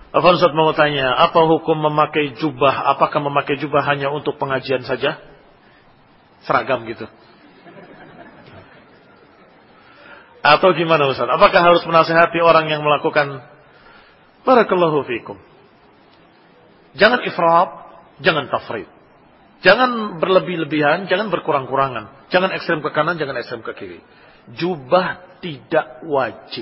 Afwan Ustaz mau tanya, apa hukum memakai jubah? Apakah memakai jubah hanya untuk pengajian saja? Seragam gitu. Atau gimana Ustaz? Apakah harus menasihati orang yang melakukan? Barakallahu fikum. Jangan ifrat, jangan tafrid. Jangan berlebih-lebihan, jangan berkurang-kurangan. Jangan ekstrem ke kanan, jangan ekstrem ke kiri. Jubah tidak wajib.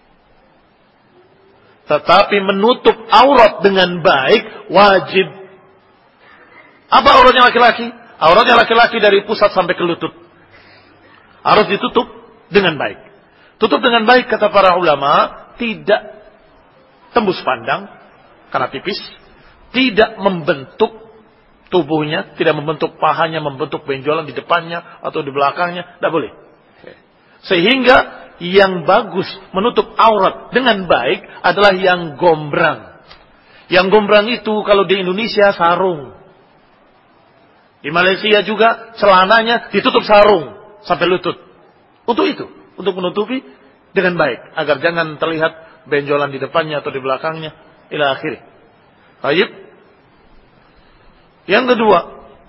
Tetapi menutup aurat dengan baik wajib. Apa auratnya laki-laki? Auratnya laki-laki dari pusat sampai ke lutut. Harus ditutup dengan baik. Tutup dengan baik kata para ulama, tidak tembus pandang karena tipis, tidak membentuk tubuhnya, tidak membentuk pahanya, membentuk benjolan di depannya atau di belakangnya, tidak boleh. Sehingga yang bagus menutup aurat dengan baik adalah yang gombrang. Yang gombrang itu kalau di Indonesia sarung. Di Malaysia juga celananya ditutup sarung sampai lutut. Untuk itu, untuk menutupi dengan baik agar jangan terlihat benjolan di depannya atau di belakangnya ila akhirih. Baik. Yang kedua,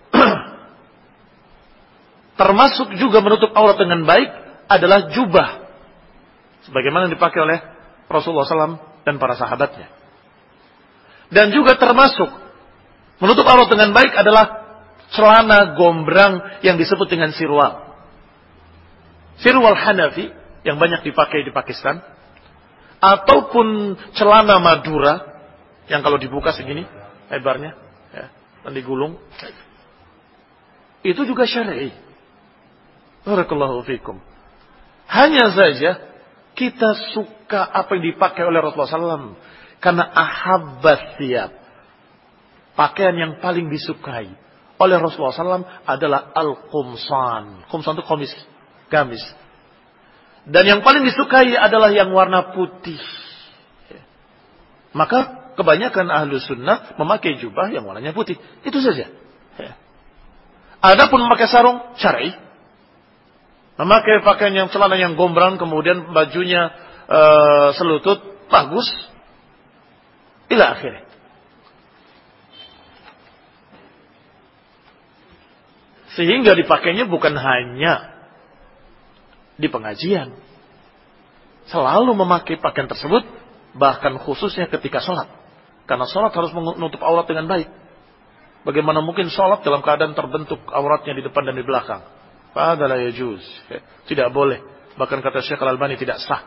termasuk juga menutup aurat dengan baik adalah jubah. Sebagaimana dipakai oleh Rasulullah SAW dan para sahabatnya. Dan juga termasuk menutup aurat dengan baik adalah celana gombrang yang disebut dengan sirwal. Sirwal Hanafi yang banyak dipakai di Pakistan. Ataupun celana Madura yang kalau dibuka segini lebarnya. Dan digulung. Itu juga syar'i. Barakallahu fikum. Hanya saja kita suka apa yang dipakai oleh Rasulullah SAW. Karena ahabbat thiyab. Pakaian yang paling disukai oleh Rasulullah SAW adalah al-qumsan. Qumsan itu komis, gamis. Dan yang paling disukai adalah yang warna putih. Maka kebanyakan ahlu sunnah memakai jubah yang warnanya putih. Itu saja. Adapun memakai sarung, syar'i. Memakai pakaian yang celana yang gombrang, kemudian bajunya selutut, bagus. Ila akhirnya. Sehingga dipakainya bukan hanya di pengajian. Selalu memakai pakaian tersebut, bahkan khususnya ketika sholat. Karena sholat harus menutup aurat dengan baik. Bagaimana mungkin sholat dalam keadaan terbentuk auratnya di depan dan di belakang? Fahadha la yajuz. Tidak boleh. Bahkan kata Syekh Al-Albani tidak sah.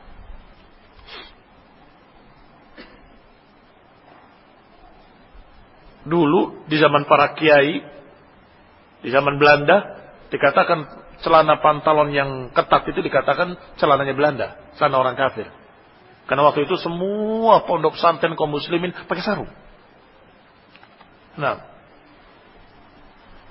Dulu di zaman para kiai, di zaman Belanda, dikatakan celana pantalon yang ketat itu dikatakan celananya Belanda, celana orang kafir. Karena waktu itu semua pondok pesantren kaum muslimin pakai sarung. Nah,